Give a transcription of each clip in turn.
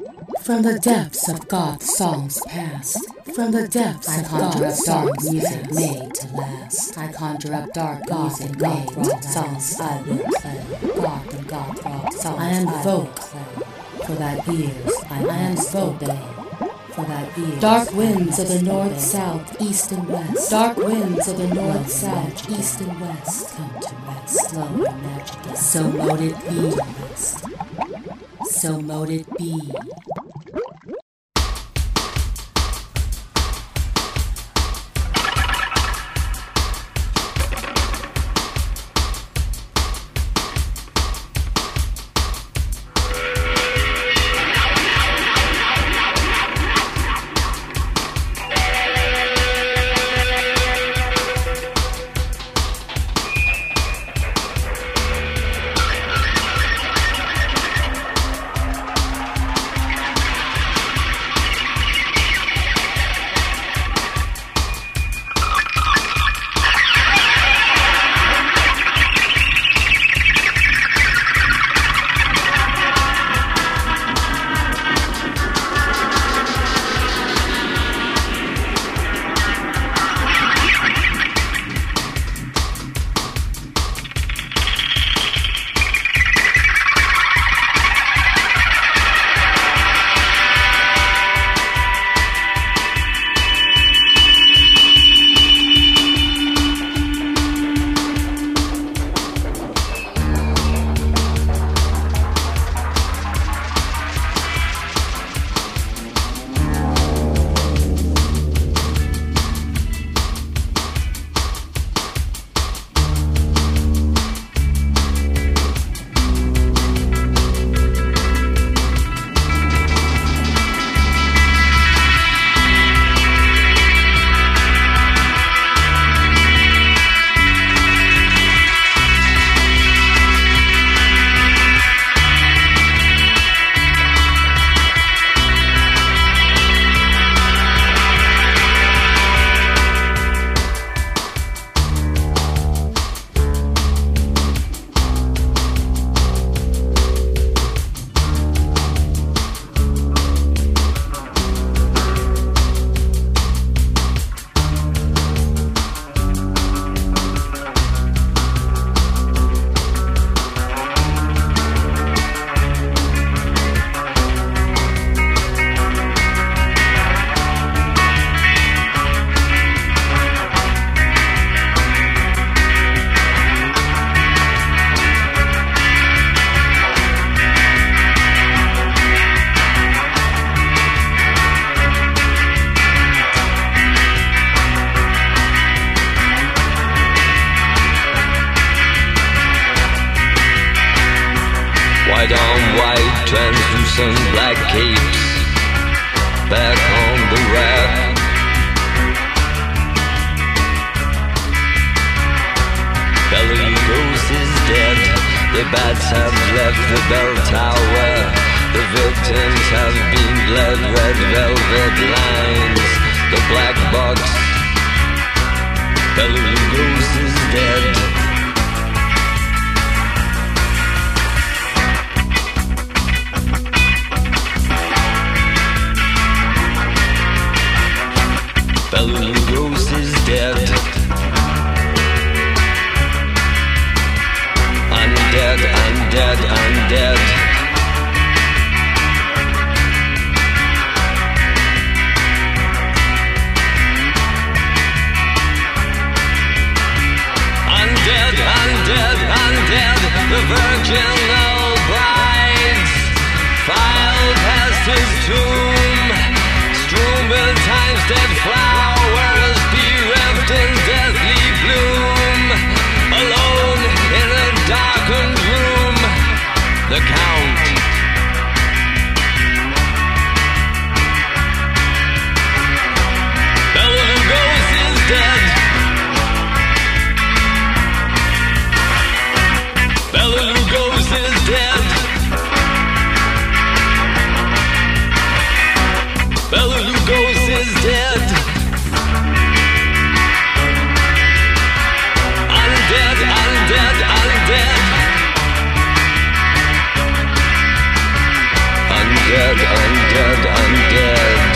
From the depths of goth songs past, from the depths I conjure up dark music made to last. I conjure up dark music made rock songs I will play. Goth and goth rock songs I invoke for that ears. I invoke for that ears. Dark winds of the north, south, east and west. Dark winds of the north, south, east and west. Come to rest, slowly magically. So mote it be, rest. So mote it be. White on white, translucent black capes, back on the rack. Bela Lugos is dead, the bats have left the bell tower. The victims have been bled, red velvet lines, the black box. Bela Lugos is dead. Bela Lugos is dead. Undead, undead, undead. Undead, undead, undead. The virginal brides filed past his tomb, strewn with time's dead flowers, bereft in deathly bloom. Alone in a darkened room, the Count. Bela Lugos is dead. Bela Lugos is dead. Bela Lugos is dead. Undead, undead, undead. Undead, undead, undead, undead.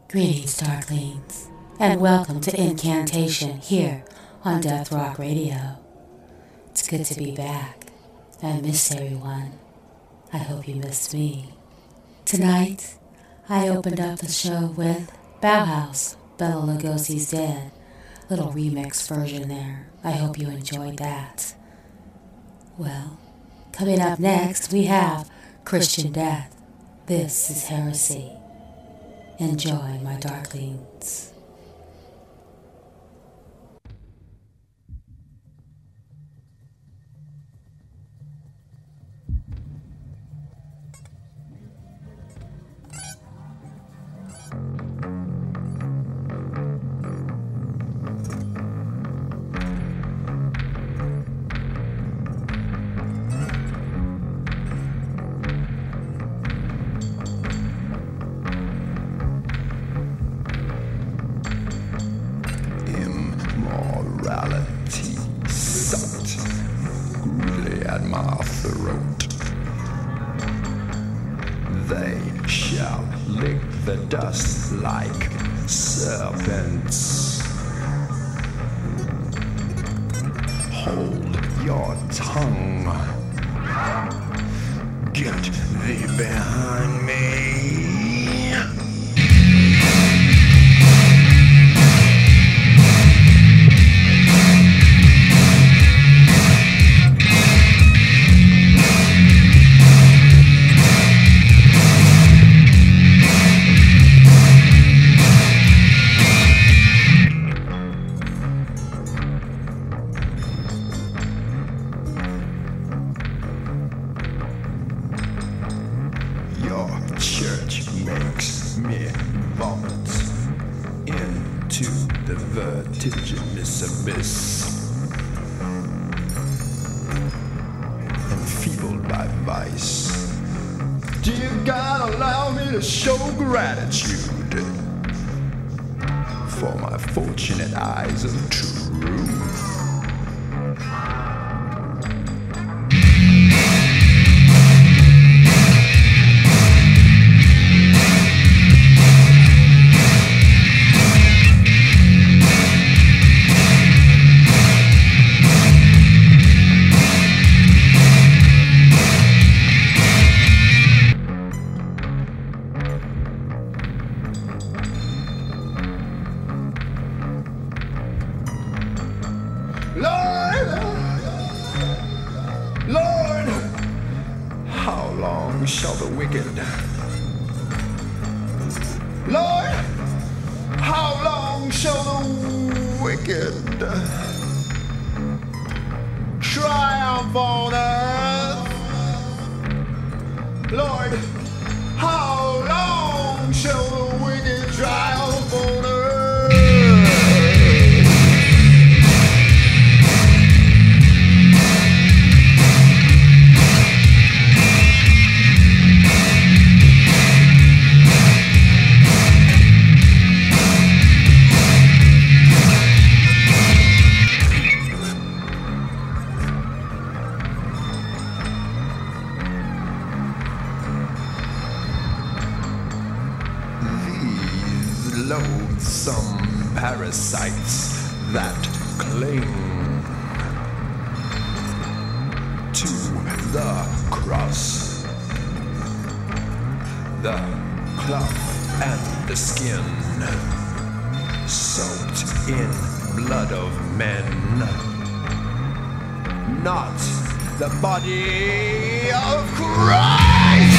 Greetings, Darklings, and welcome to Incantation here on Death Rock Radio. It's good to be back. I missed everyone. I hope you missed me. Tonight, I opened up the show with Bauhaus, Bela Lugosi's Dead. Little remix version there. I hope you enjoyed that. Well, coming up next, we have Christian Death. This is Heresy. Enjoy, my Darklings. Dust like serpents. Hold your tongue. Get thee behind me. Vertiginous abyss, enfeebled by vice. Dear God, allow me to show gratitude for my fortunate eyes of truth. Loathsome parasites that cling to the cross, the cloth and the skin, soaked in blood of men, not the body of Christ.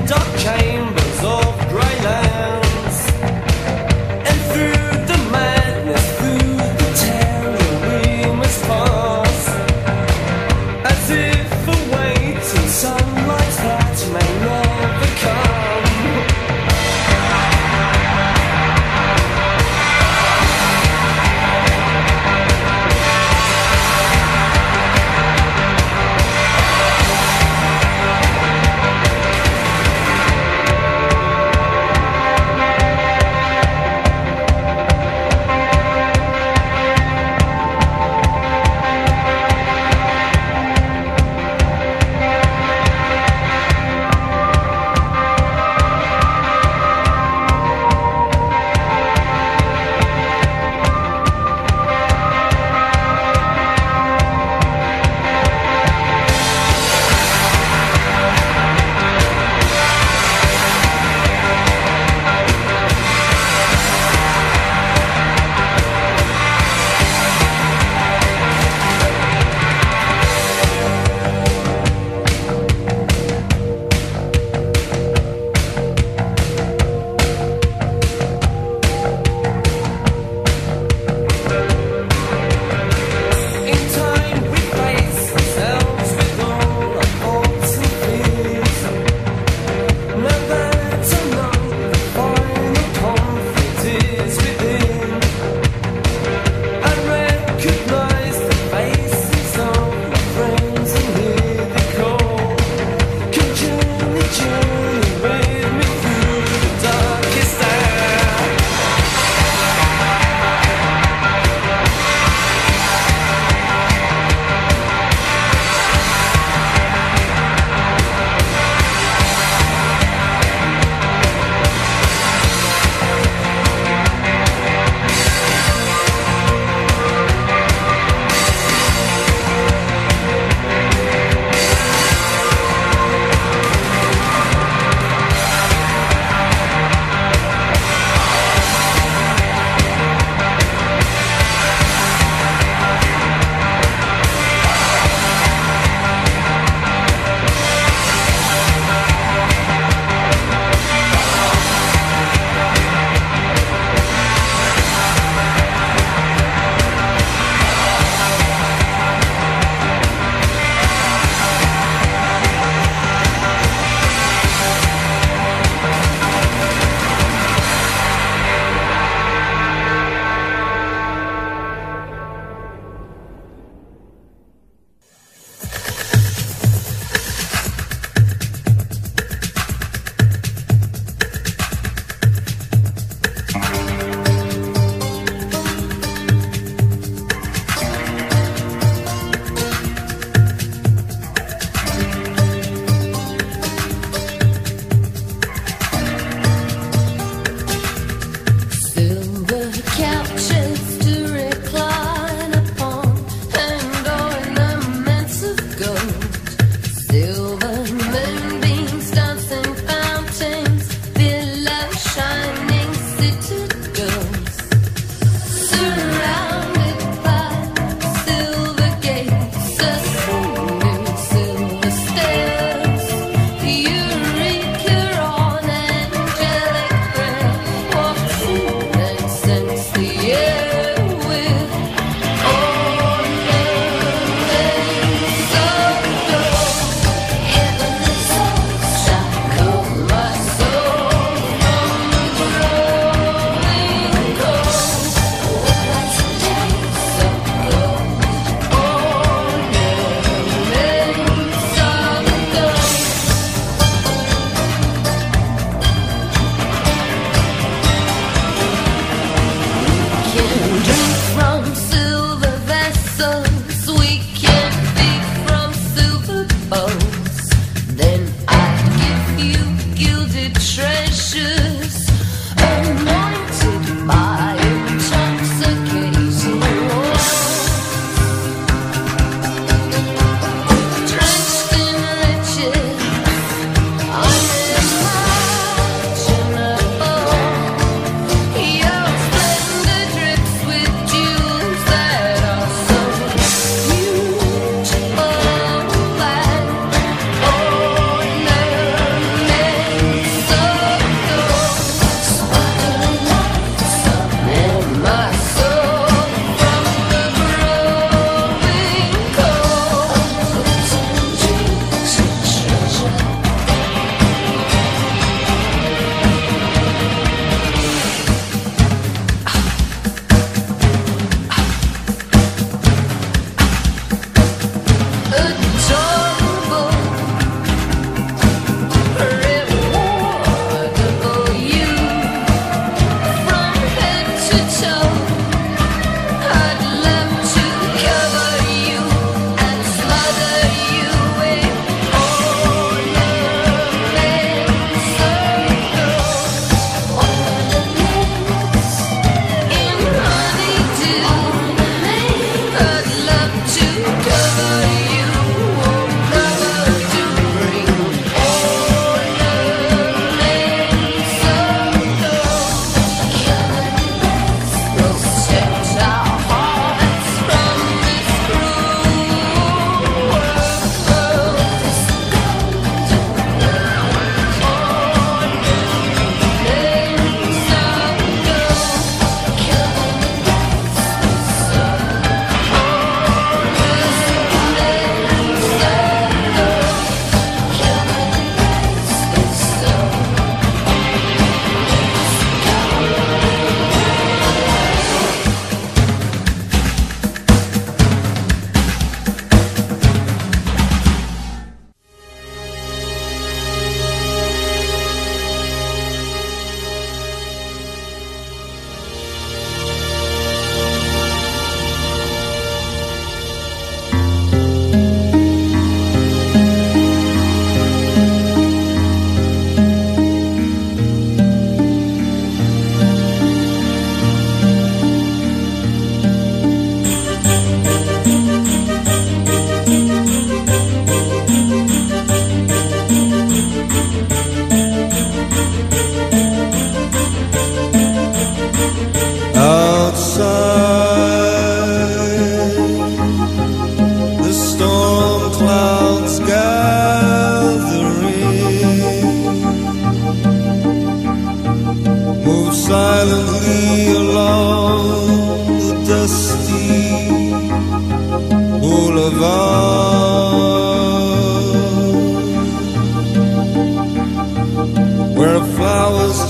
dark chambers of grey lands, and through the madness, through the terror we must pass, as if awaiting sunlight that may never come.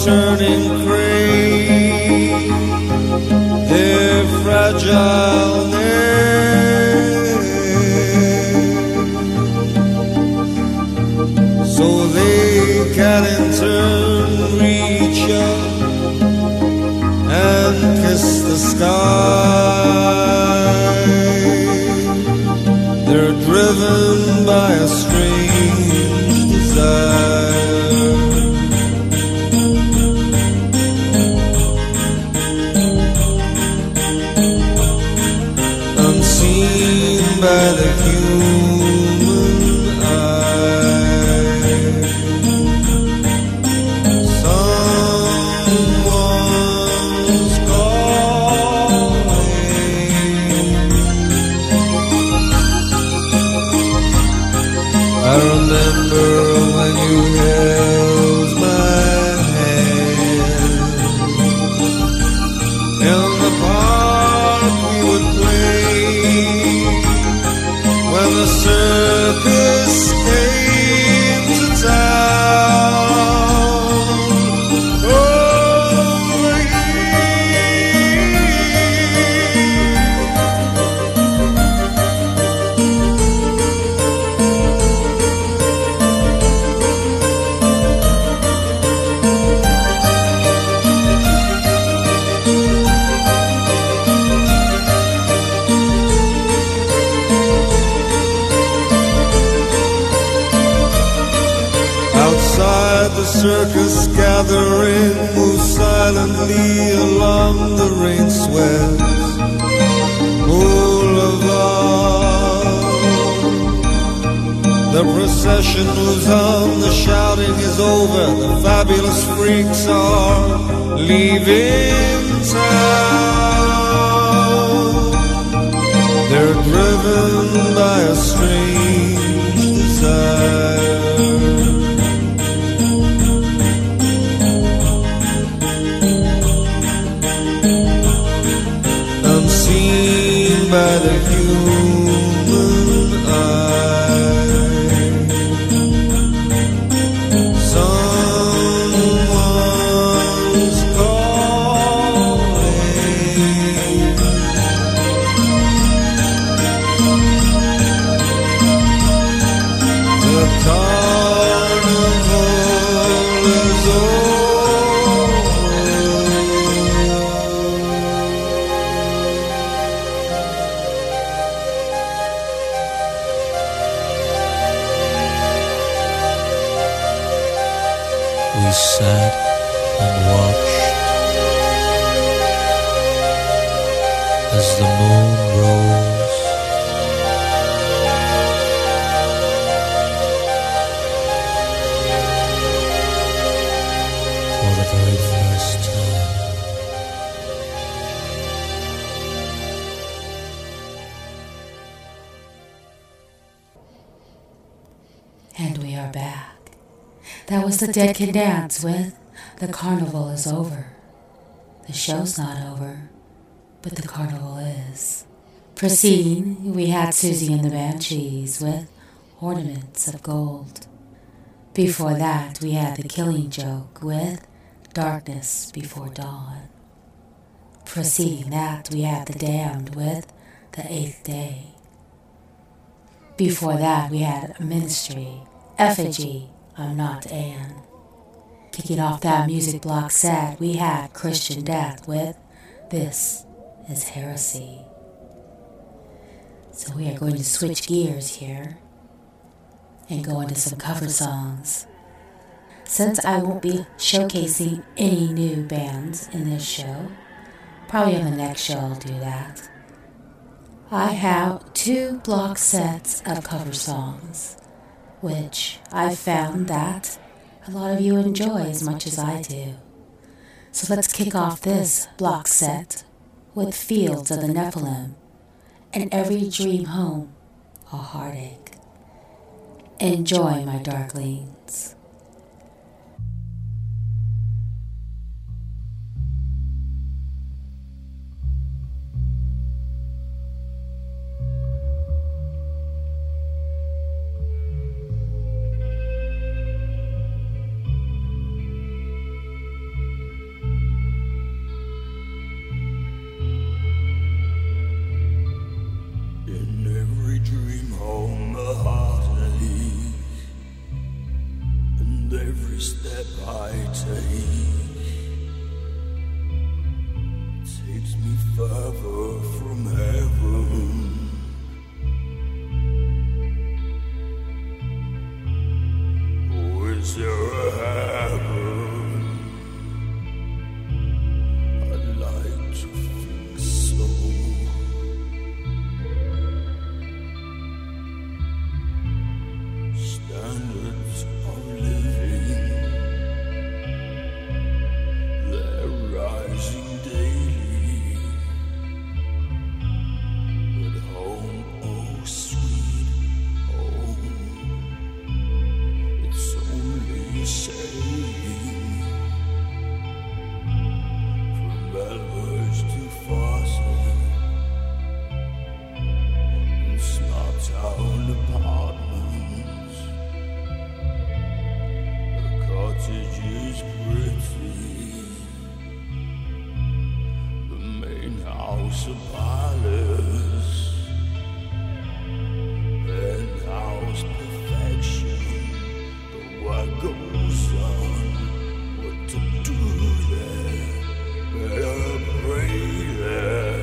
turning gray, their fragile necks, so they can in turn reach up and kiss the sky. They're driven by a strange desire, unseen by the human eye. Someone's calling. I remember when you held my hand. In the park we would play when the circus came to town. Over here, outside the circus gathering, move silently along the rain sweats boulevard. The procession moves on, the shouting is over, the fabulous freaks are leaving town. They're driven by a strange desire, unseen by the human eye. Someone's calling. The carnival is over. We sat and watched as the moon rose. For the very first time. And we are back. That was the Dead Can Dance with The Carnival is Over. The show's not over, but the carnival is. Preceding, we had Susie and the Banshees with Ornaments of Gold. Before that, we had The Killing Joke with Darkness Before Dawn. Preceding that, we had The Damned with The Eighth Day. Before that, we had Ministry, Effigy, I'm Not Anne. Kicking off that music block set, we had Christian Death with This is Heresy. So we are going to switch gears here and go into some cover songs. Since I won't be showcasing any new bands in this show, probably on the next show I'll do that. I have 2 block sets of cover songs, which I found that a lot of you enjoy as much as I do. So let's kick off this block set with Fields of the Nephilim and Every Dream Home a Heartache. Enjoy, my darklings. I take takes me further from heaven. Oh, is there a heaven? I'd like to think so. Standards of living, they're rising daily. But home, oh sweet home, it's only saying from Belvedere to Fawcett, in small town apartments. The cottage is pretty, the main house a palace, penthouse perfection. But what goes on? What to do there? Better pray there.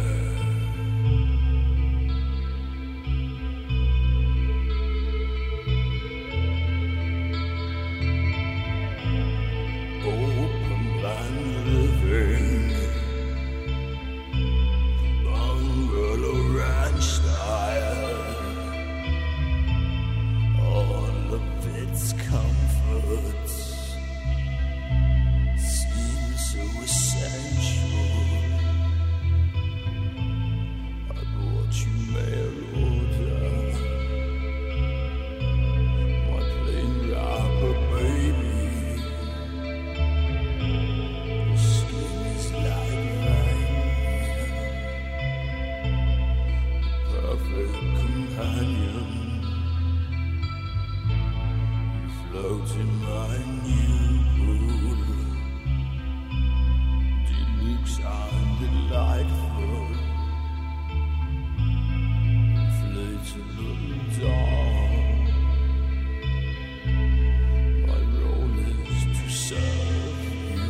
Open plan living, bungalow ranch style. All of its comforts seem so essential. I bought you mail order, my plain wrapper, baby. Your skin is like rain, the perfect companion. You float in my new pool, deluxe and delightful, inflatable doll. My role is to serve you,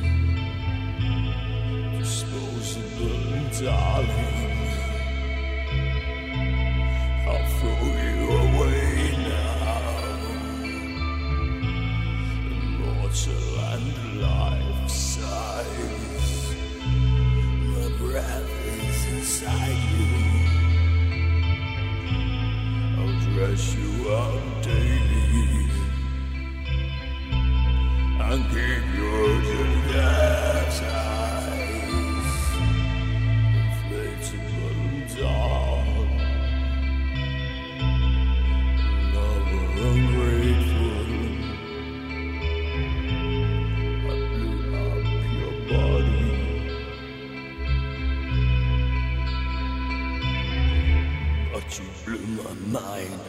disposable darling. I'll throw you away now, immortal and life size. My breath is inside you. I'll dress you up daily and keep your gelatinous eyes. Inflatable doll, lover ungrateful. I blew up your body, but you blew my mind.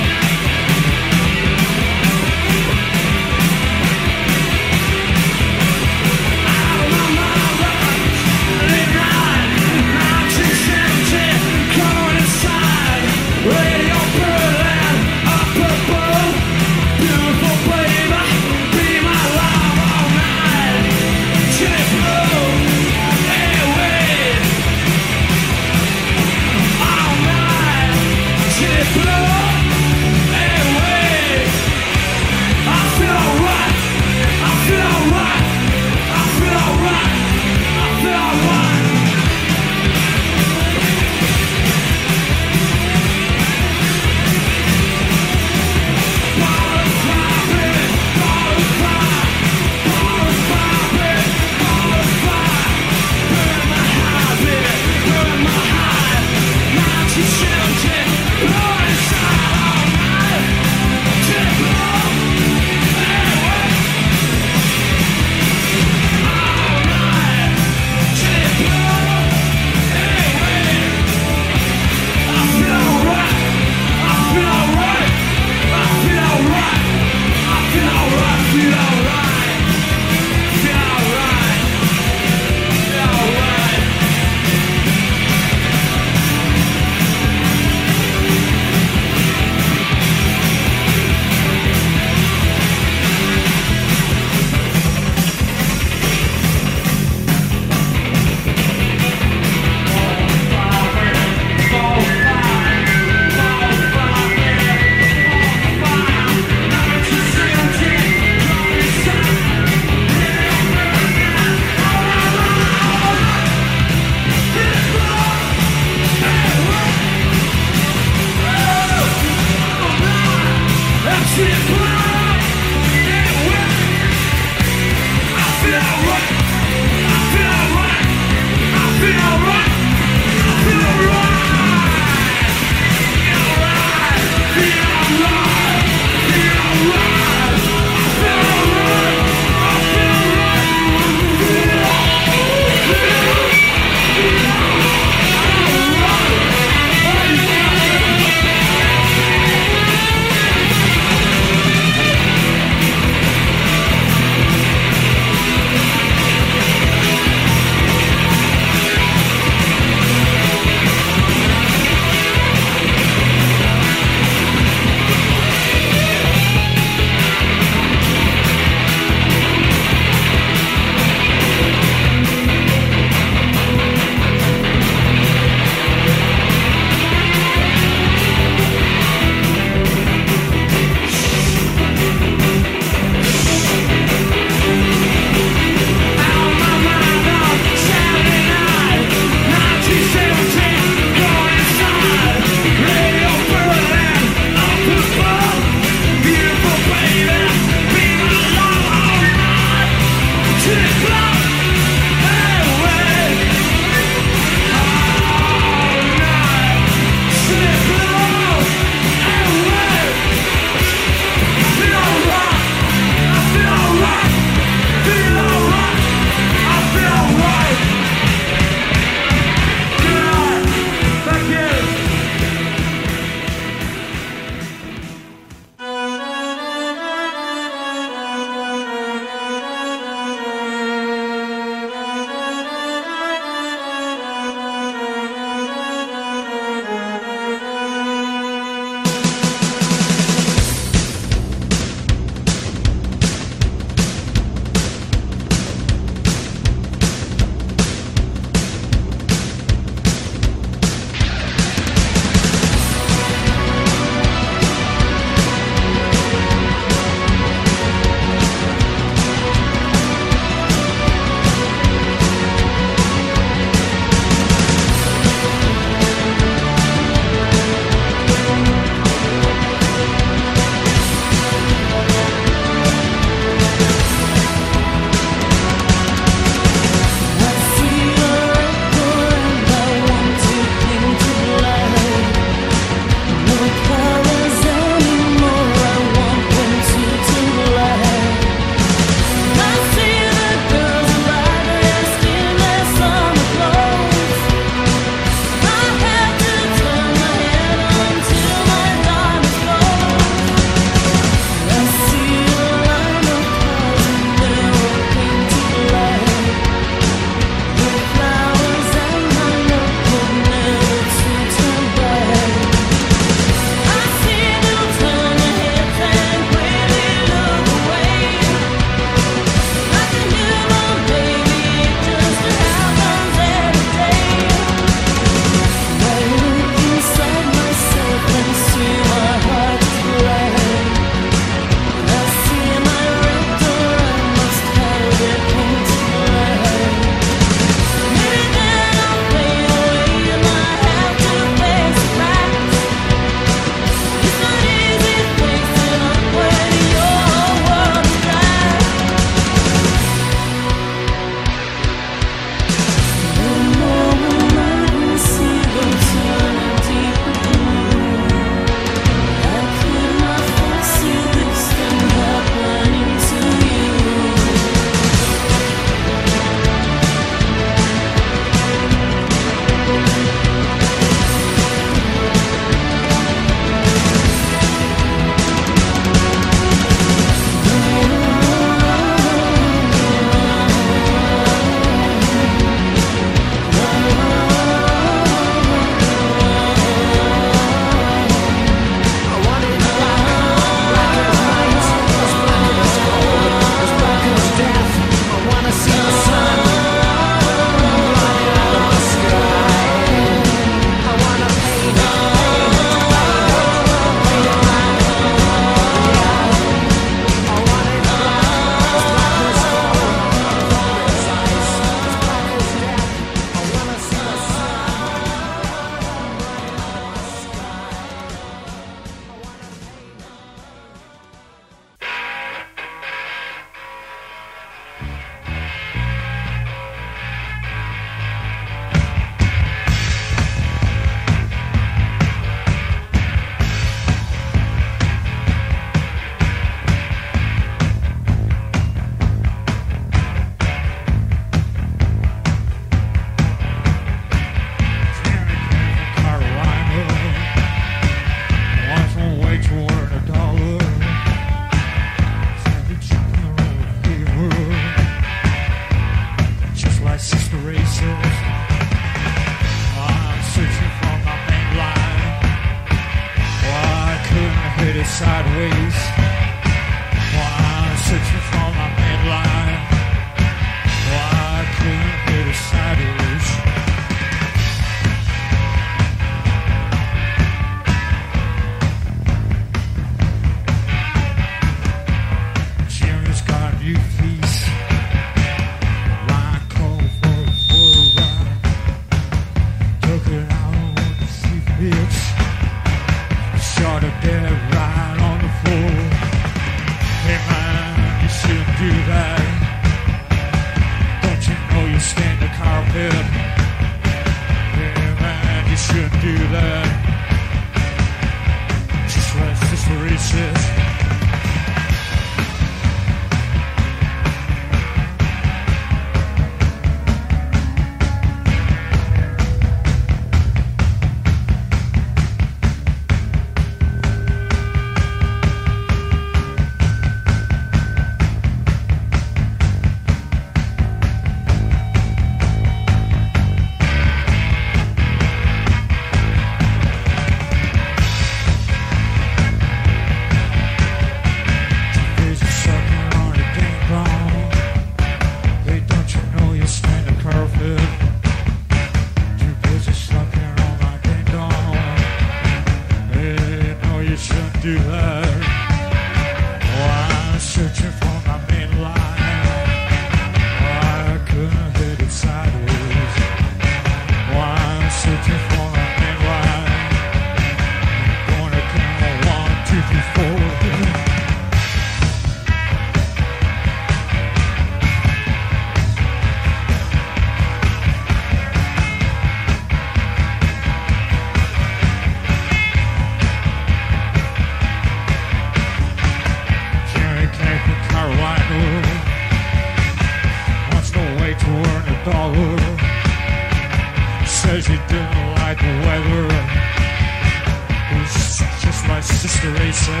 says she didn't like the weather. It was just my sister, they said.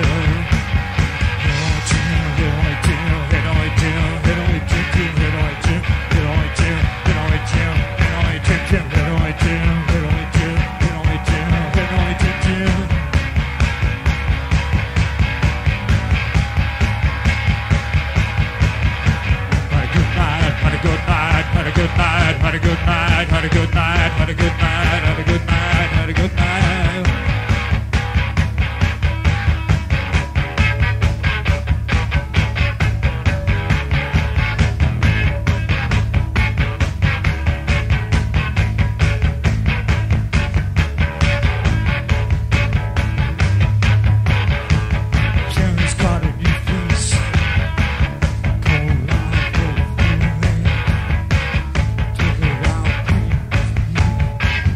Had a good night, had a good night, had a good night, had a good night, had a good night. Jerry's got a new face. Cold light,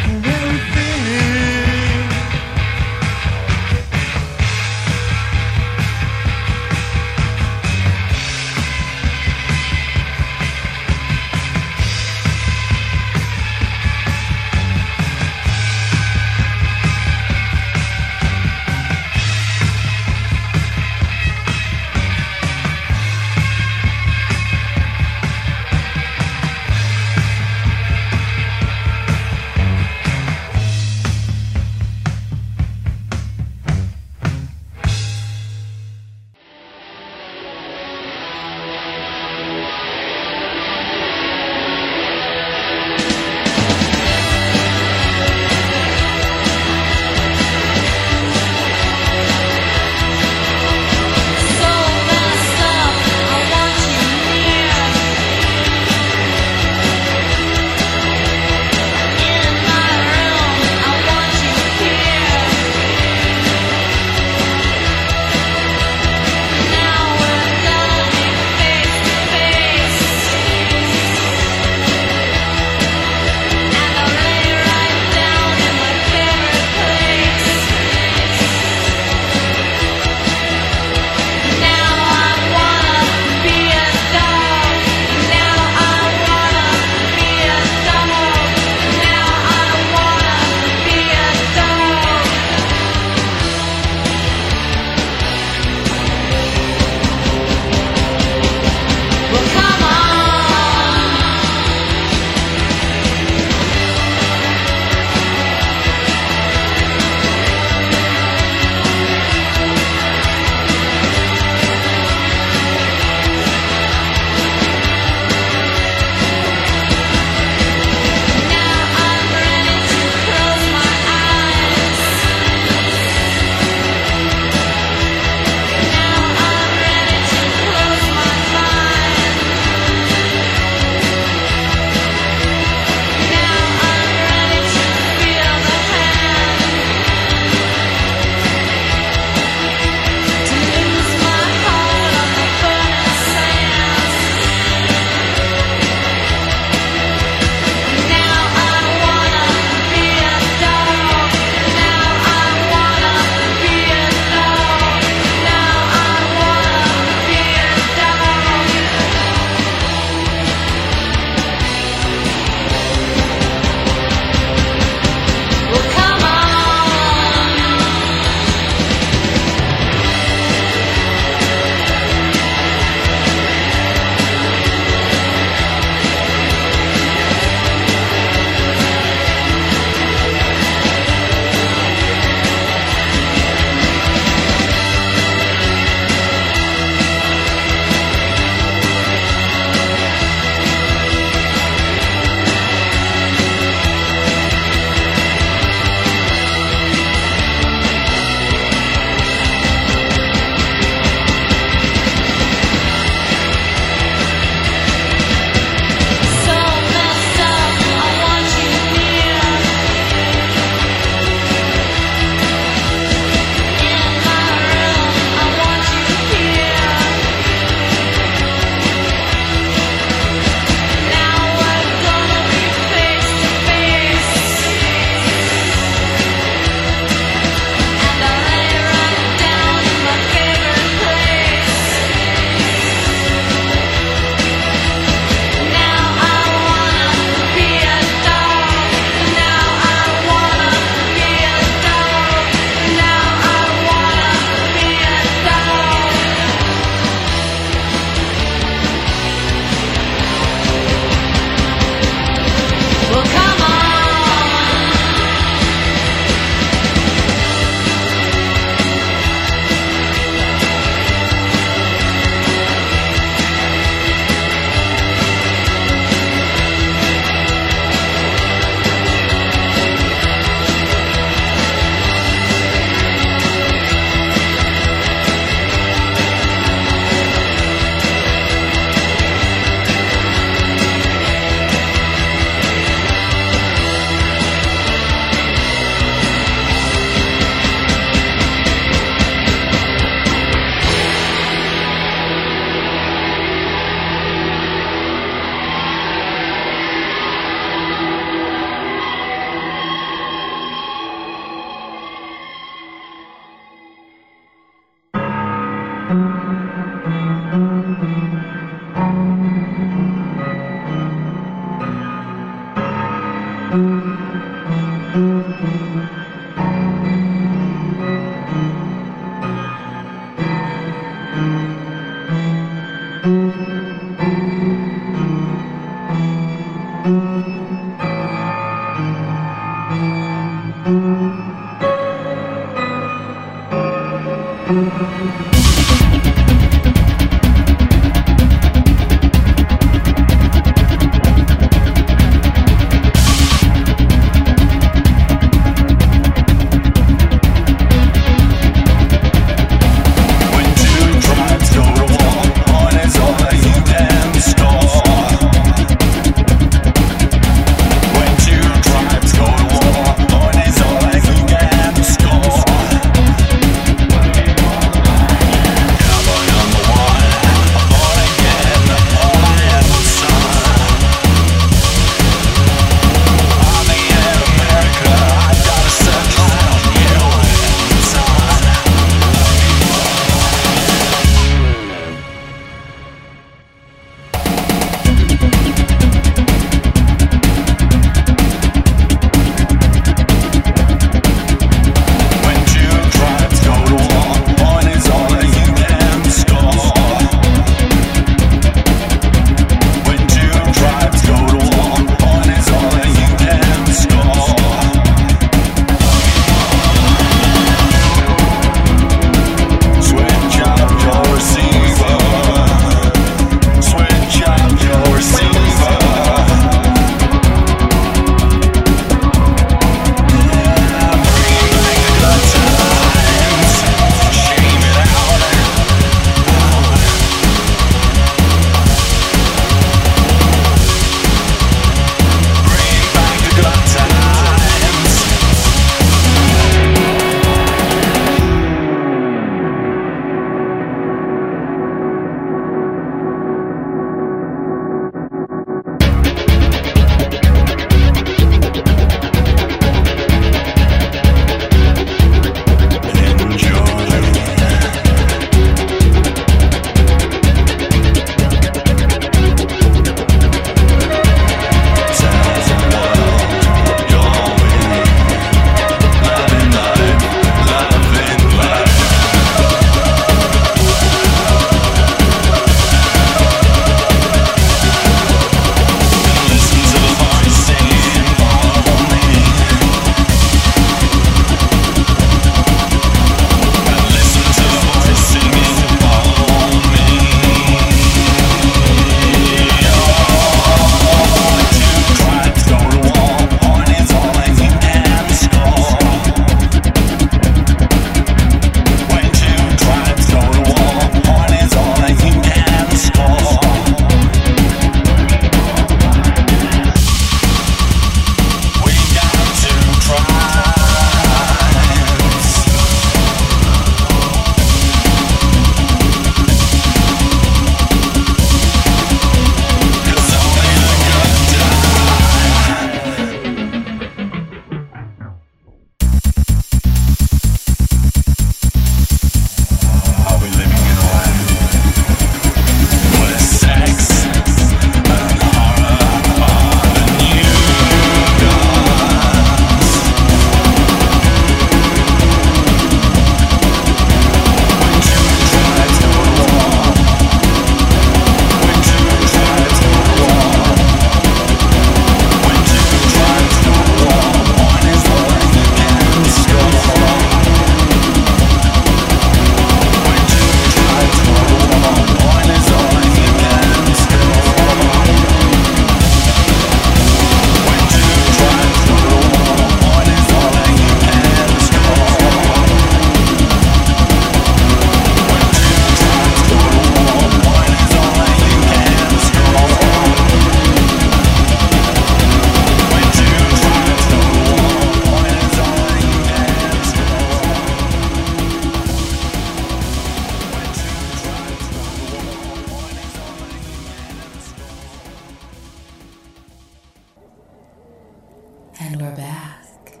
And we're back.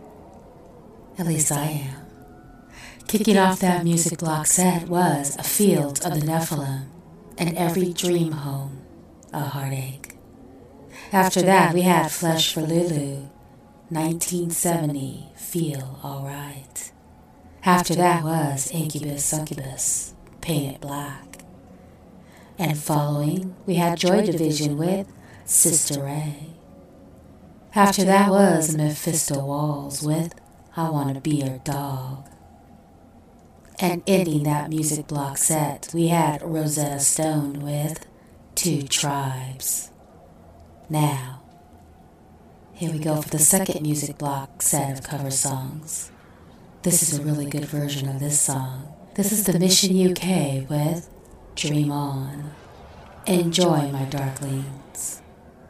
At least I am. Kicking off that music block set was A Field of the Nephilim and Every Dream Home, a Heartache. After that, we had Flesh for Lulu, 1970, Feel Alright. After that was Incubus Succubus, Painted Black. And following, we had Joy Division with Sister Ray. After that was Mephisto Walls with I Wanna Be Your Dog. And ending that music block set, we had Rosetta Stone with Two Tribes. Now, here we go for the second music block set of cover songs. This is a really good version of this song. This is the Mission UK with Dream On. Enjoy, my darklings.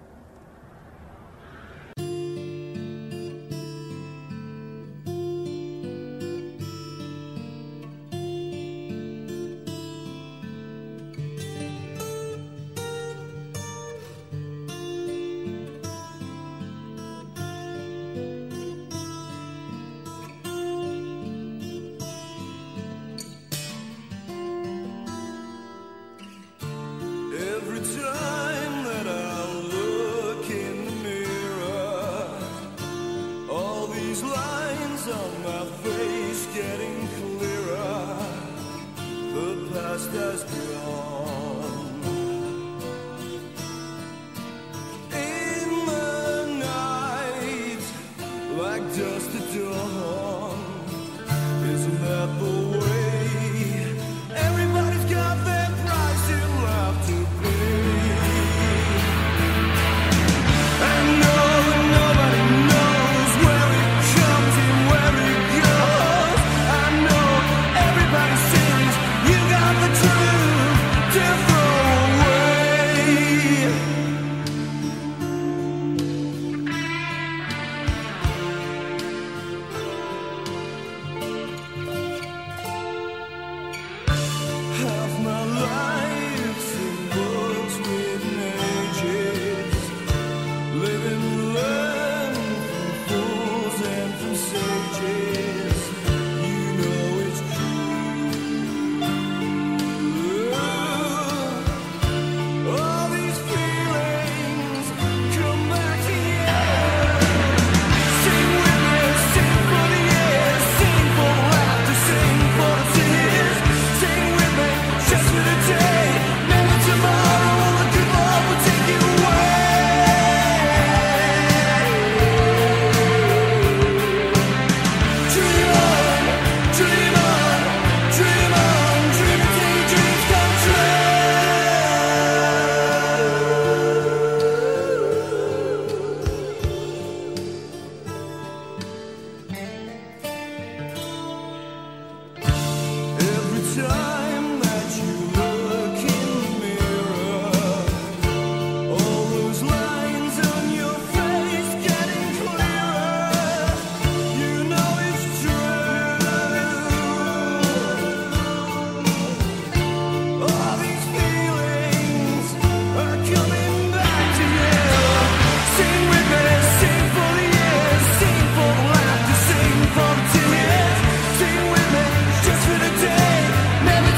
Every time that I look in the mirror, all these lines on my face getting clearer. The past has gone. In the night, like dust at dawn, isn't that the way? Everybody's got their price in life to pay. I know that nobody knows where it comes and where it goes. I know everybody sings, you got the truth to throw away. Half my life's in books written ages. Live and learn from fools and from sages. You know it's true. All these feelings come back to you. Sing with me, sing for the years, sing for the laughter, sing for the tears. Sing with me, just for the day. Maybe tomorrow the good Lord will take you away. Dream on, dream on, dream on, dream until your dreams come true. Every time that you look in the mirror, all those lines on your face getting clearer. You know it's true. All these feelings are coming back to you. Sing with me, sing for the years, sing for the laughter, sing for the tears. Sing with me, just for the day. Maybe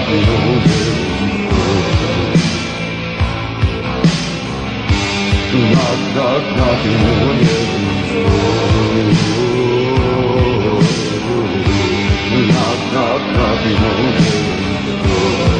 knocking on heaven's door. Knock, knock, knocking on heaven's door. Knock, knock, knocking on heaven's door.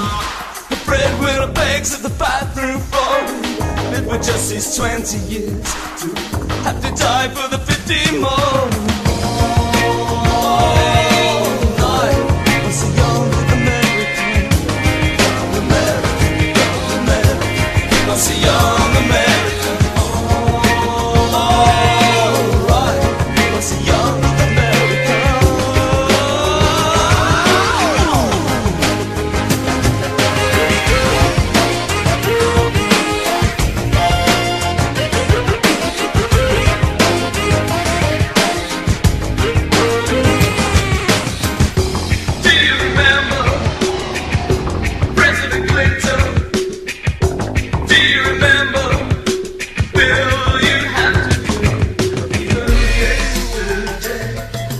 The breadwinner begs at the bathroom floor. It would just these 20 years to have to die for the 50 more. I was a young American, I was a young American. Alright, I was a young American. Do you remember President Clinton? Do you remember Bill? You have to even yesterday.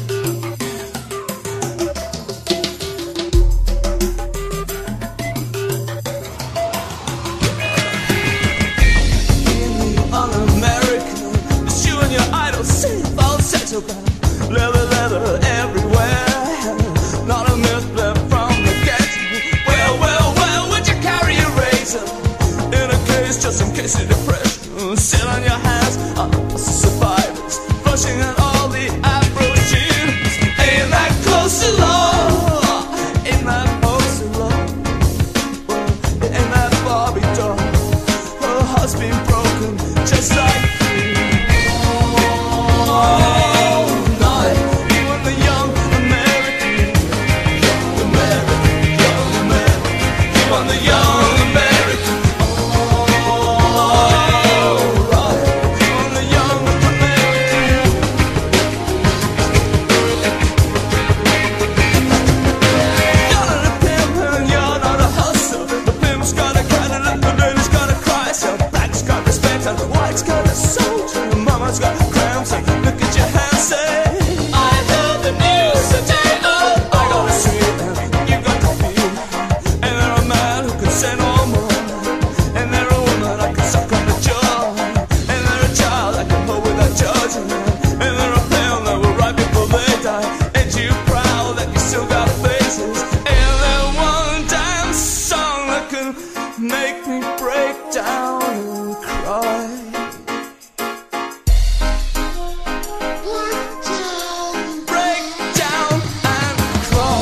In the un-American, it's you and your idol sing falsetto bound. Leather, leather everywhere. Not a myth left from the get. Well, well, well, would you carry a razor in a case just in case of depression? Sit on your hands, survivors, flushing out all the Afro genes. Ain't that close to love? Ain't that close to love? Well, ain't that Barbie doll? Her heart's been broken just like you. All night, you and the young American, young American, young American, you and the young American. Alright, you and the young American. You're not a pimp and you're not a hustler. The pimp's got a candidate, the lady's got a Chrysler. Black's got respect and the white's got a soldier. Mama's got cramps and look at your hands, say I heard the news today. Oh, I gotta see it and you got to feel. And they're a man who can say no more. And they're a woman I can suck on the jaw. And they're a child I can hold without judging. And they're a pound that will right before they die. Ain't you proud that you still got faces? And they're one damn song that can make me break down and cry. Break down and cry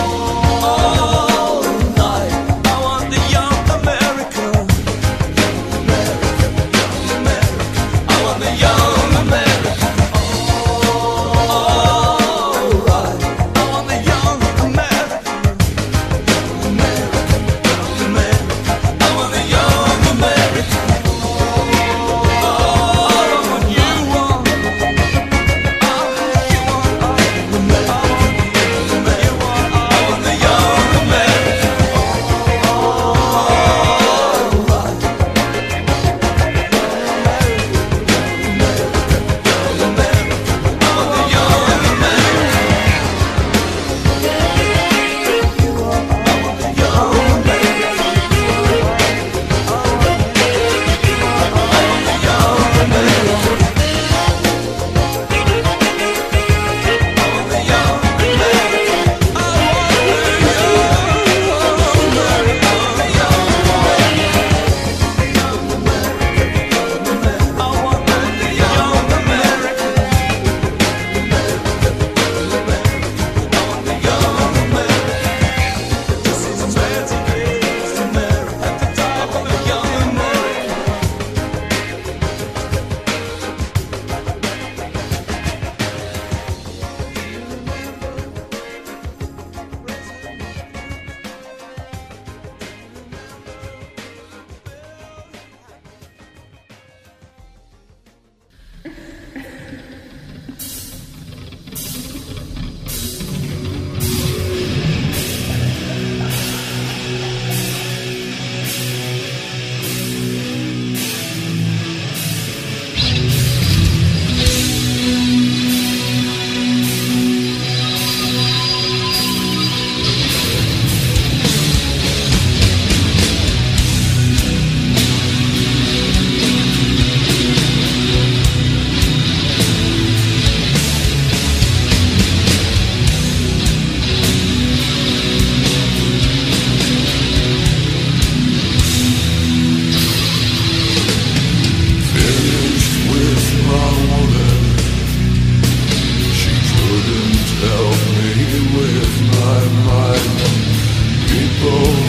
all night. I want the young American, young American, young American. I want the young American. Alright, I want the young American, young American, young American. I want the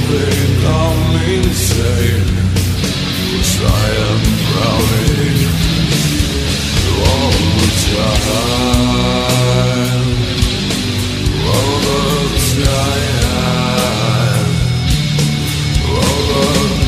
think I'm insane, 'cause I am drowning all the time, all the time, all the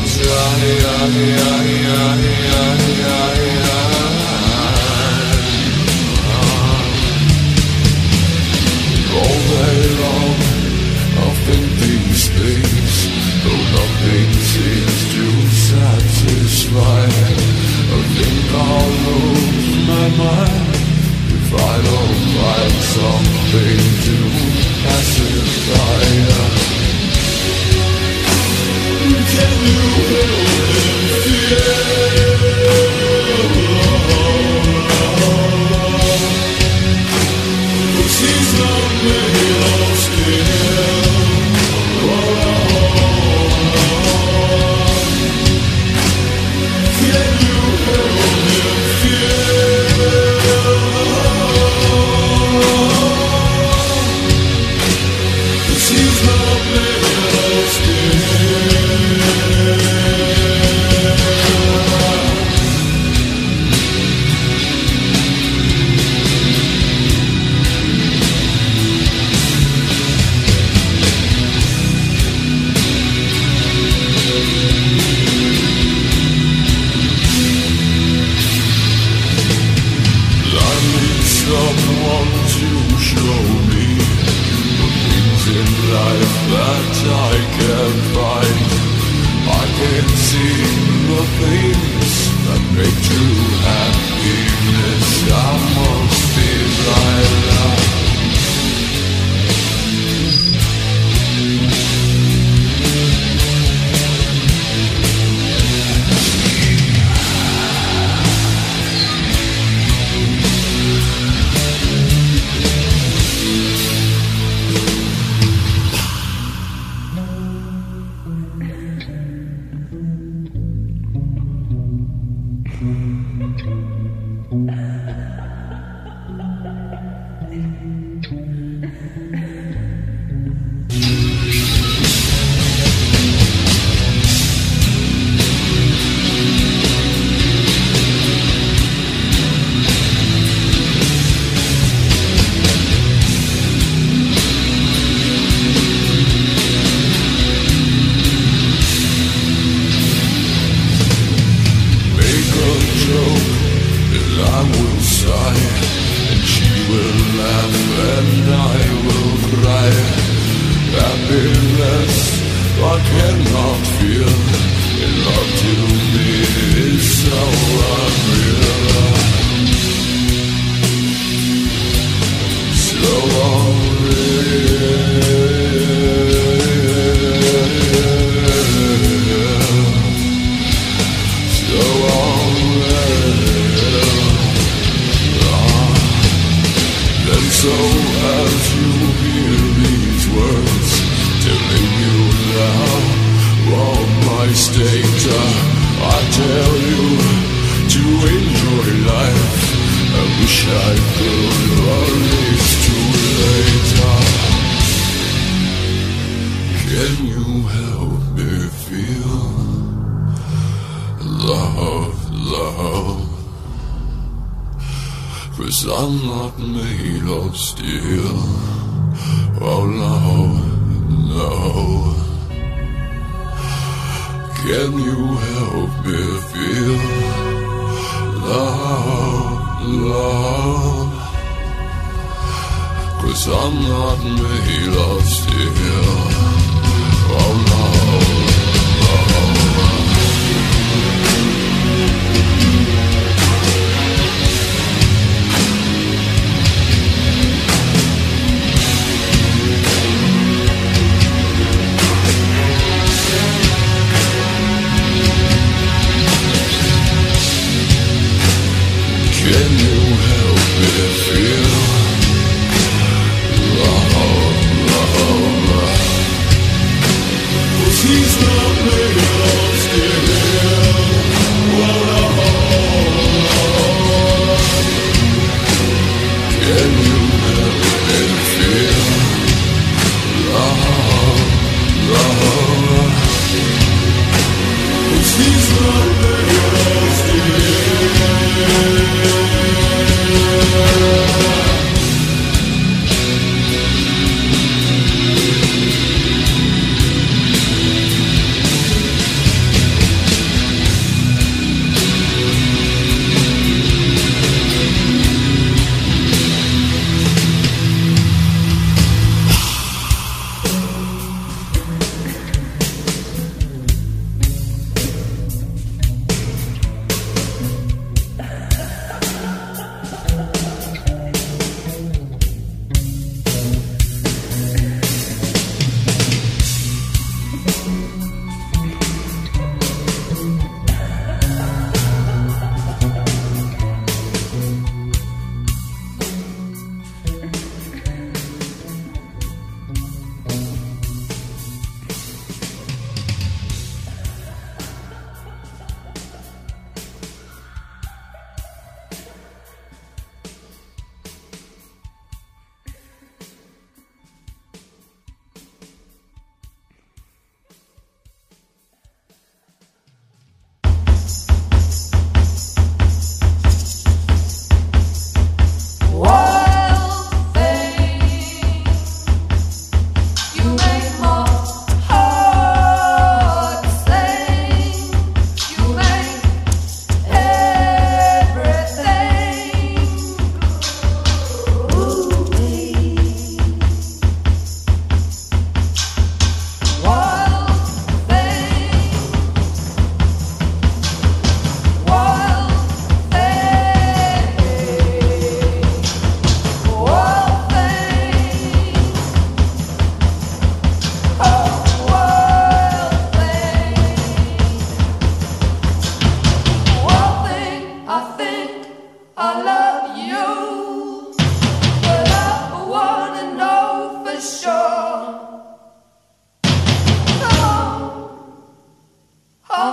all day long I think these things, though nothing seems to satisfy. I think I'll lose my mind if I don't find something to pacify. Can you help me feel? She's not made of steel. Can you help me feel? She's not made of steel. Someone to show me the things in life that I can find. I can see the things that make true happiness. I must be right.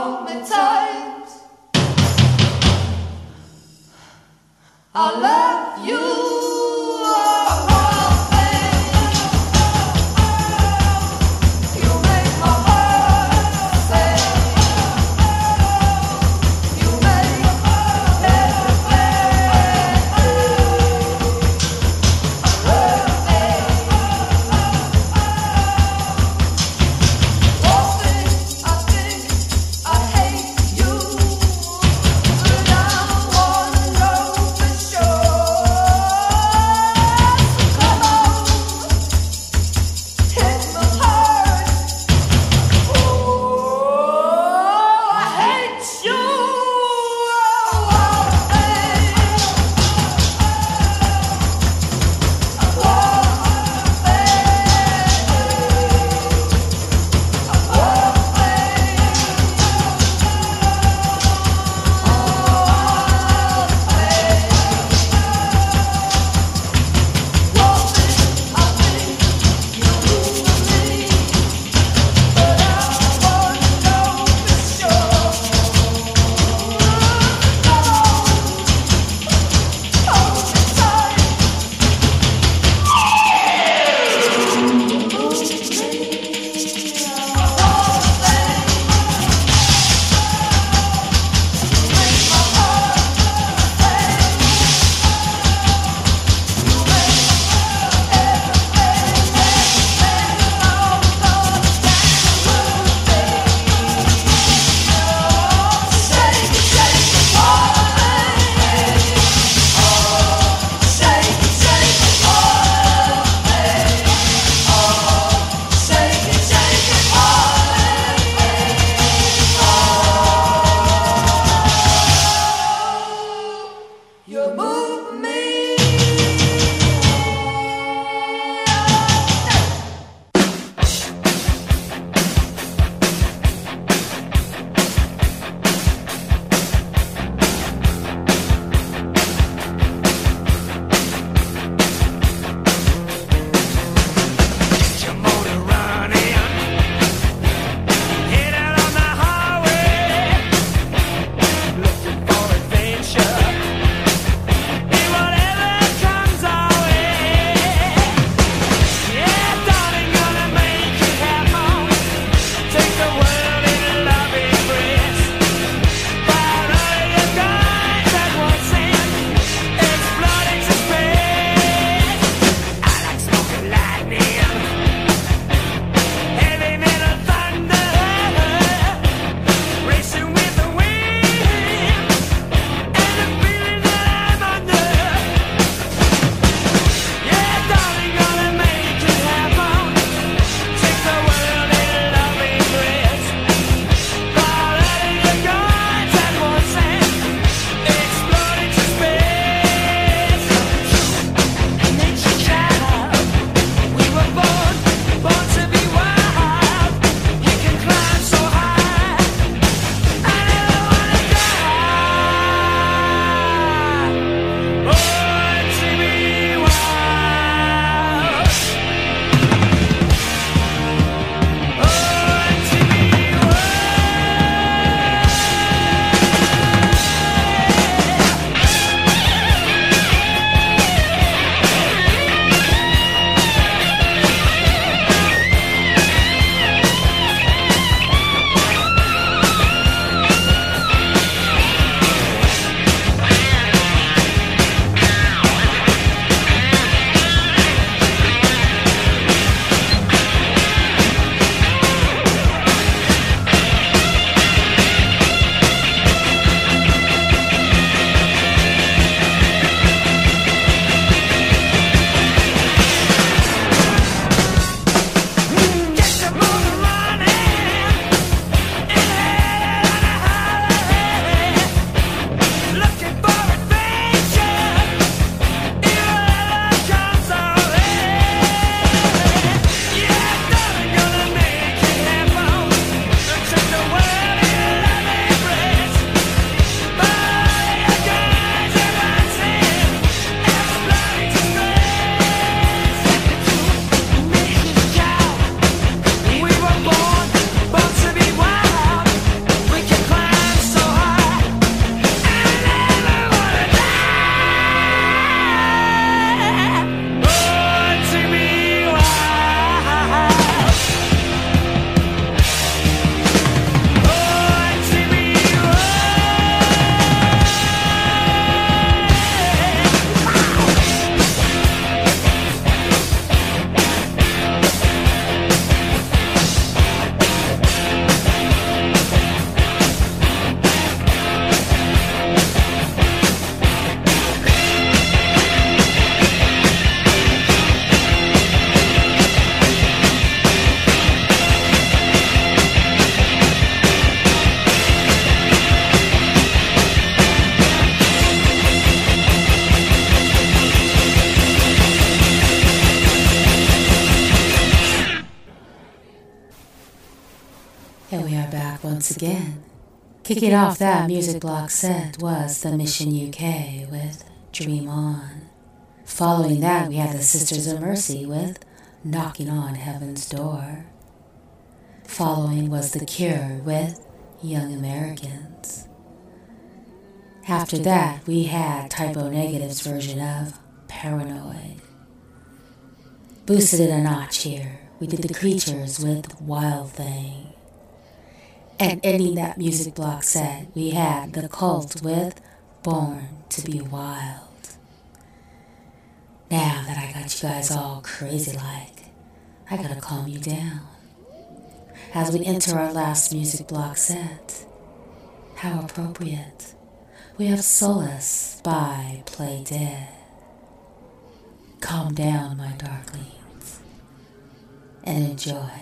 hold me tight. I love you. And we are back once again. Kicking off that music block set was the Mission UK with Dream On. Following that, we had the Sisters of Mercy with Knocking on Heaven's Door. Following was The Cure with Young Americans. After that, we had Typo Negative's version of Paranoid. Boosted it a notch here, we did The Creatures with Wild Thing. And ending that music block set, we had The Cult with Born to be Wild. Now that I got you guys all crazy like, I gotta calm you down. As we enter our last music block set, how appropriate. We have Solace by Play Dead. Calm down, my darklings, and enjoy.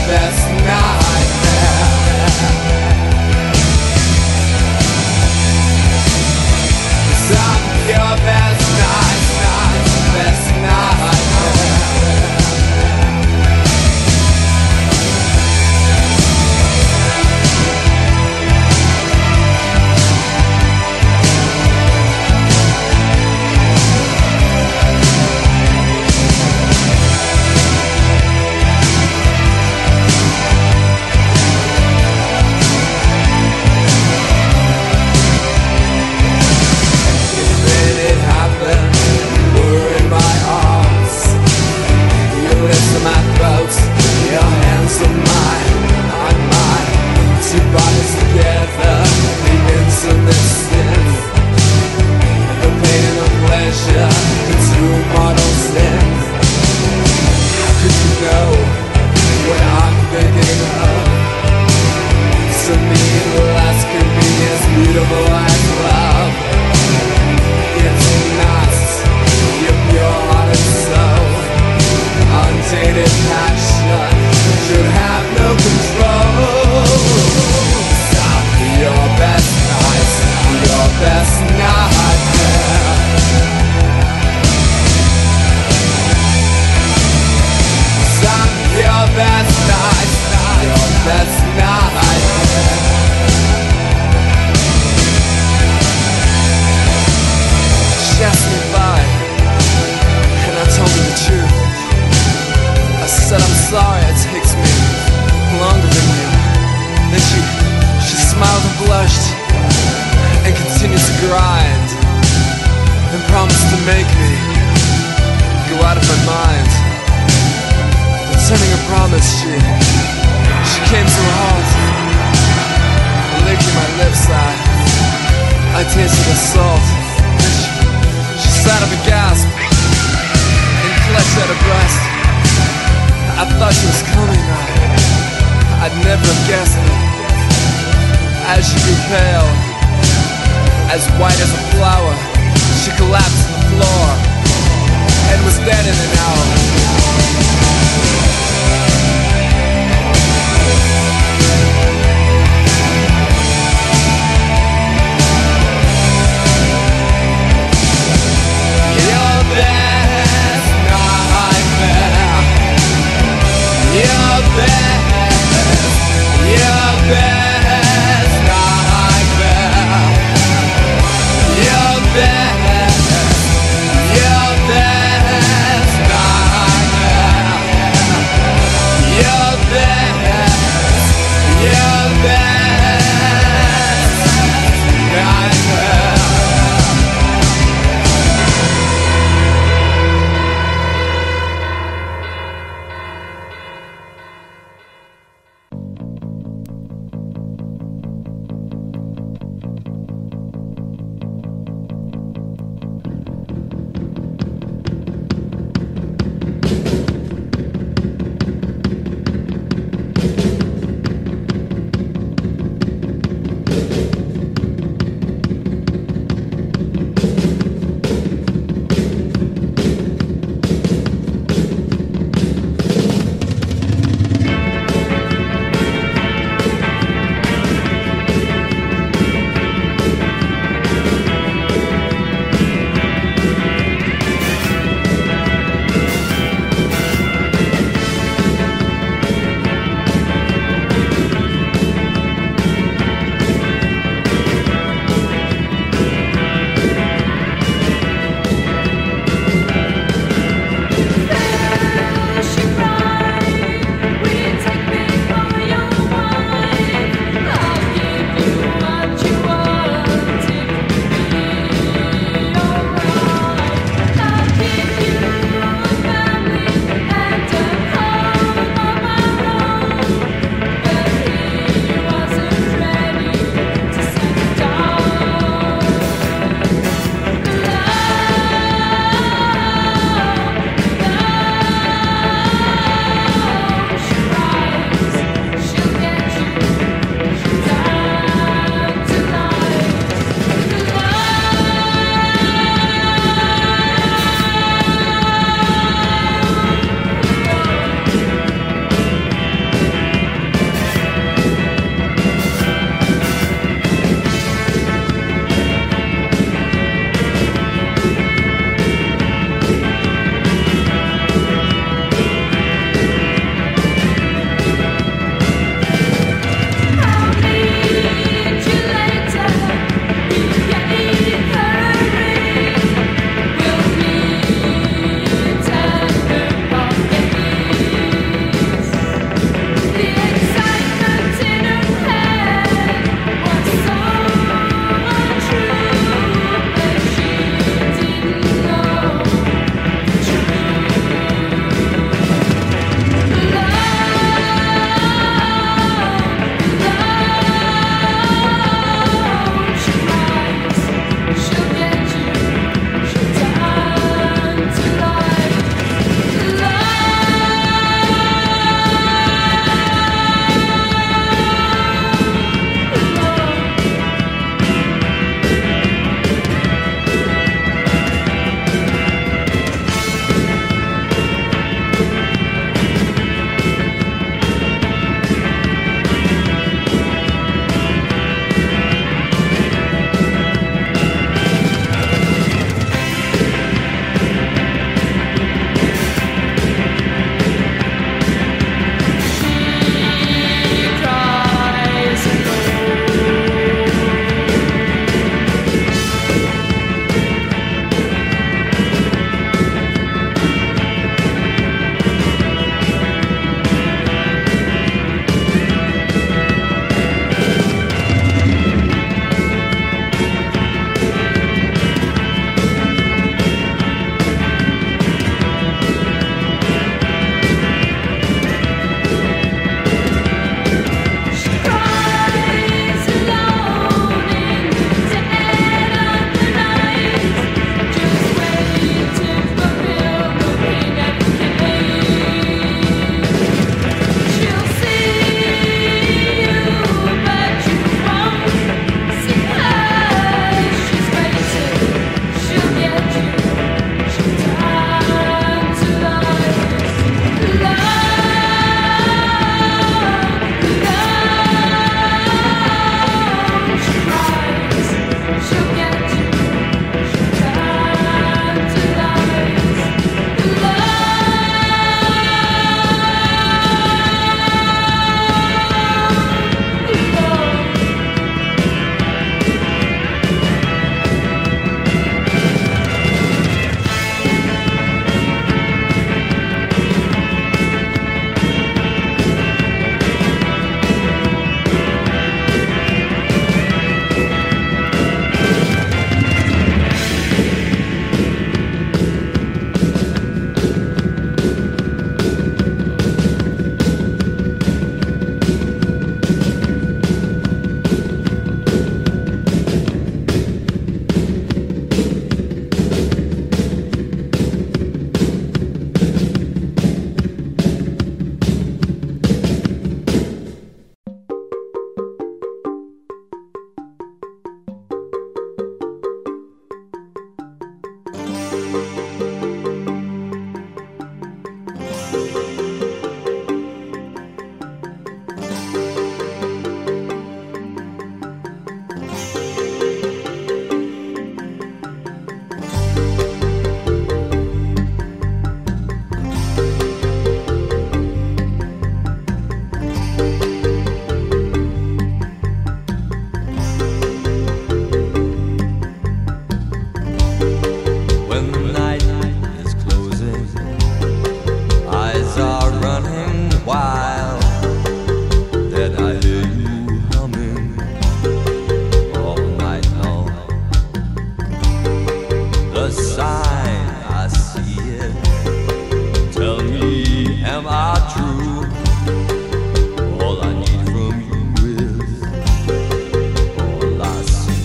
best nightmare. 'Cause I'm your best nightmare, best nightmare. Your best nightmare. Yet I hear you humming all night long. The sign, I see it. Tell me, am I true? All I need from you is all I see.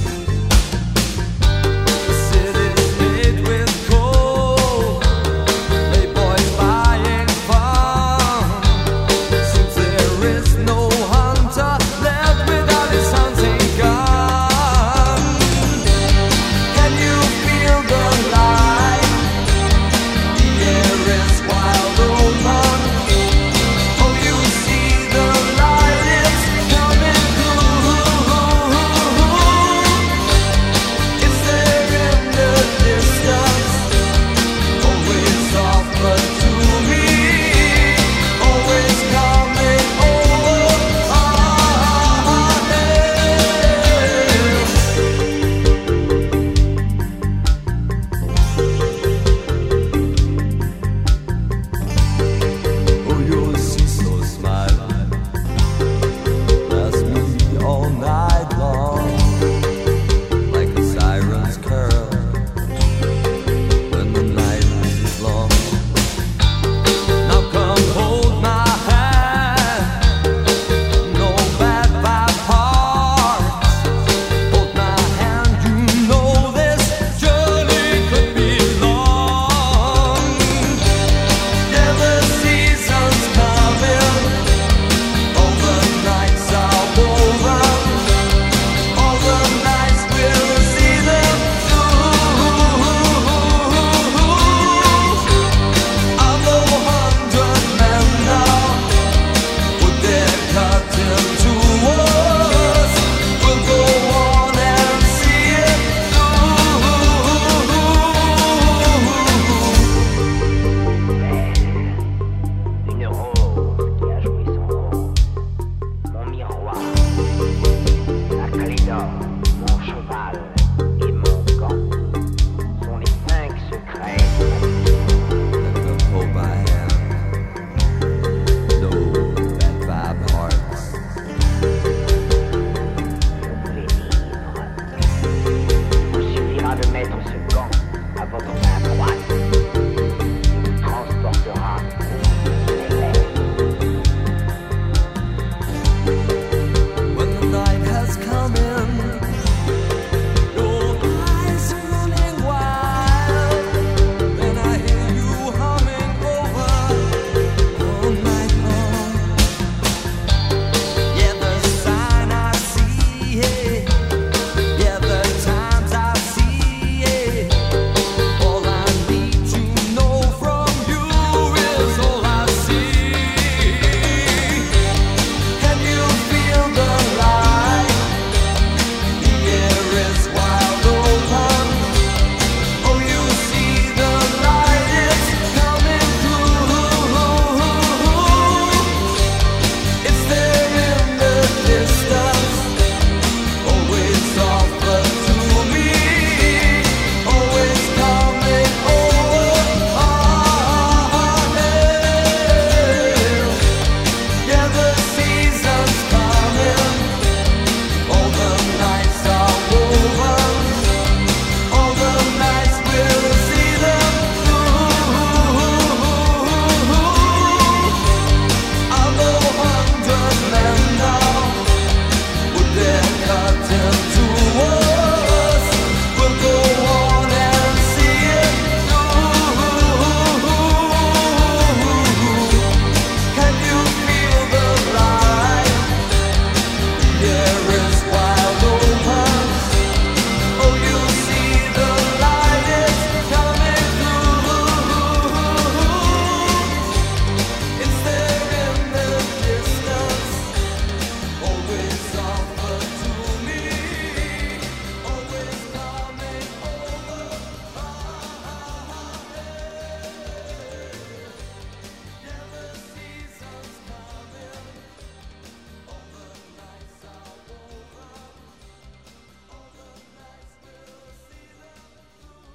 The city's made with gold, playboys buying fun. Seems there is no hunter left without his hunting gun. Can you feel the light? The air is wild open. Oh, you see the light, it's coming through. It's there in the distance, always offer to me, always coming over our heads. Oh, you'll see so smiling, that's me all night long, like a siren's curl when the night is long. Now come hold my hand, no bad vibe hearts. Hold my hand, you know this journey could be long. Yeah, the season's coming, all the nights are woven, all the nights we'll see them through. I'm no 100 men now, would they cut into us? We'll go on and see it Une rose qui a joué son rôle, mon miroir, la clé d'or, mon cheval et mon gant sont les 5 secrets de ma vie. Come hold my hand, no bad vibe hearts. Je vous les livre. Il vous suffira de mettre ce gant à votre main droite. Il vous transportera sur les lèvres. When the night has come in, your eyes are running wild. Then I hear you humming over all night long. Yeah, the sign I see, yeah, the times I see, all I need to know from you is all I see. Can you feel the light? The air is wide open. Oh, you see the light, it's coming through. It's there in the distance, always offer to me, always coming over our heads. Yeah, the season's coming, all the nights are woven, all the nights we'll see them through. I'm no 100 men now, would they cut into us? We'll go on and see it through. Can you feel the light? The air is wide open. Oh, you see the light is coming through. It's there in the distance, always offer to me, always coming over our heads. Yeah, the season's coming, all the nights are woven, all the nights we'll see them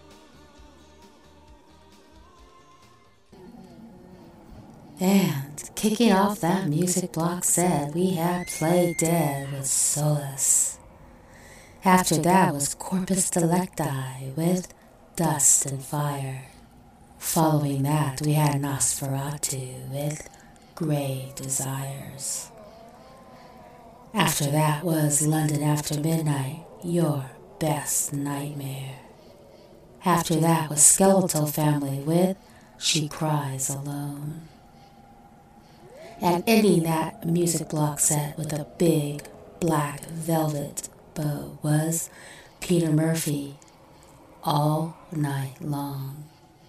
And Kicking off that music block set, we had Play Dead with Solace. After that was Corpus Delicti with Dust and Fire. Following that, we had Nosferatu with Grave Desires. After that was London After Midnight, Your Best Nightmare. After that was Skeletal Family with She Cries Alone. And ending that music block set with a big black velvet bow was Peter Murphy, All Night Long.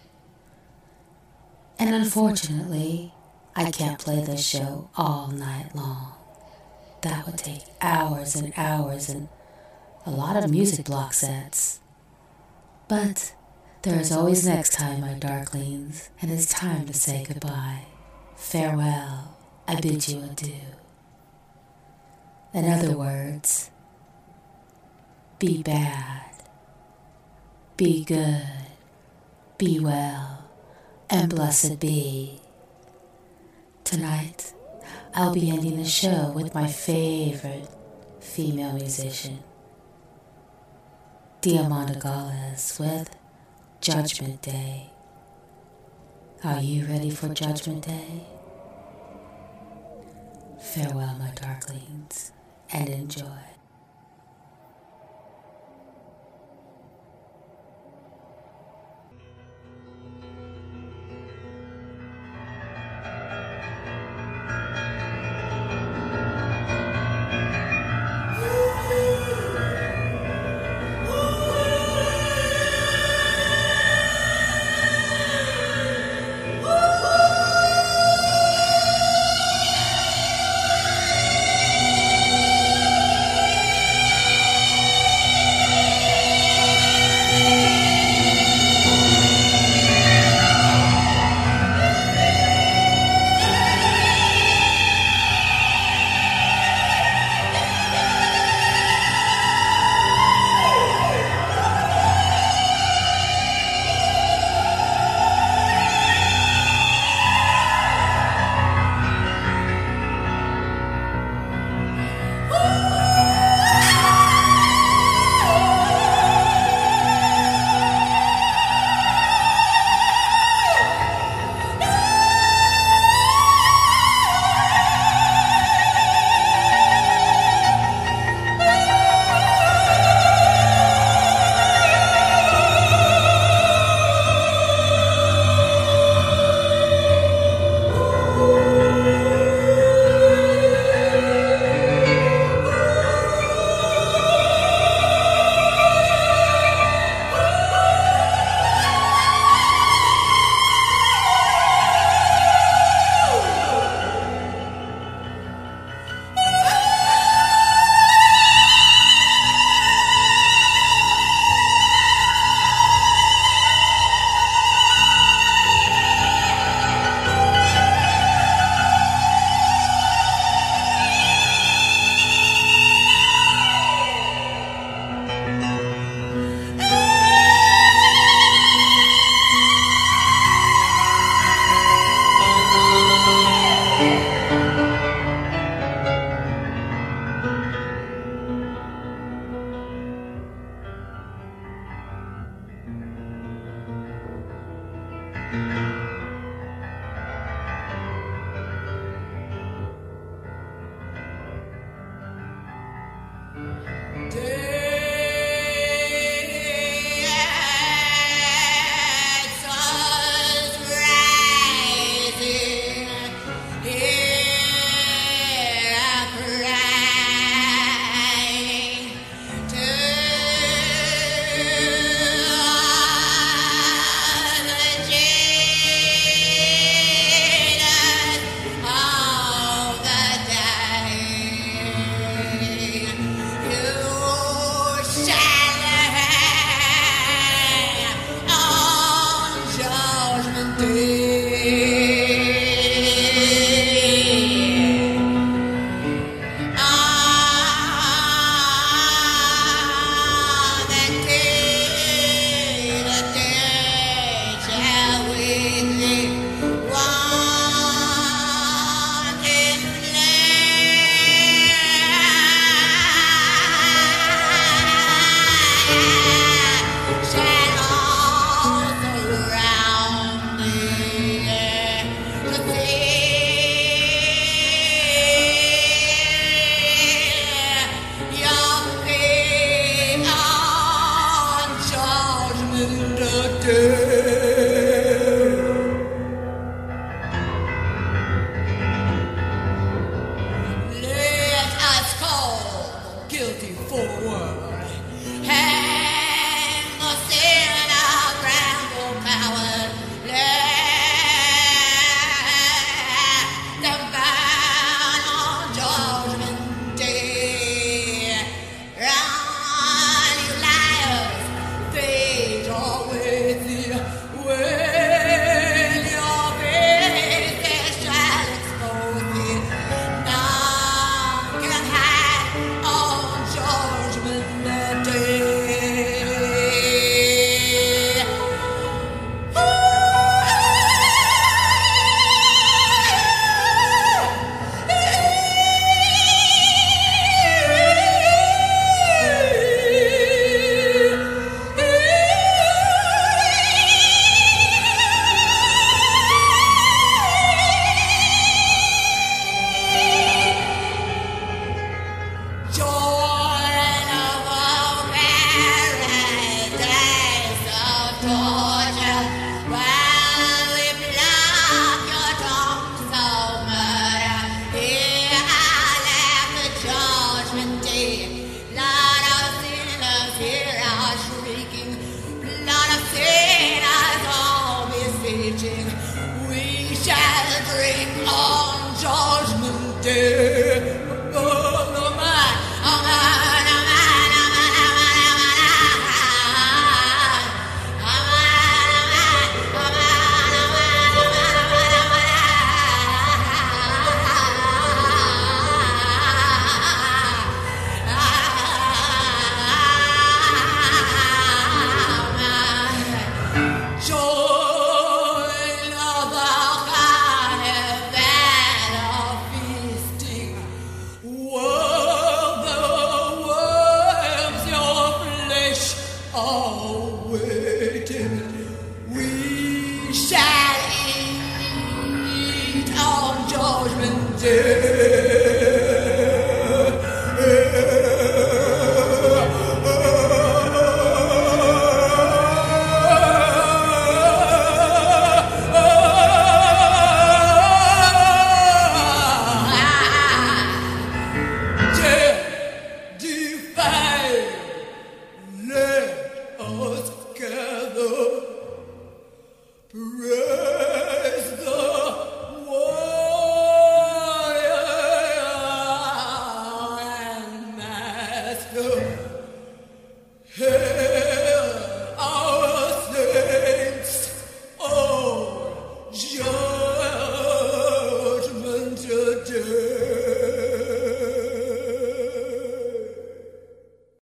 And unfortunately, I can't play this show all night long. That would take hours and hours and a lot of music block sets. But there is always next time, my darklings, and it's time to say goodbye. Farewell. I bid you adieu. In other words, be bad, be good, be well, and blessed be. Tonight, I'll be ending the show with my favorite female musician, Diamanda Galez with Judgment Day. Are you ready for Judgment Day? Farewell, my darklings, and enjoy.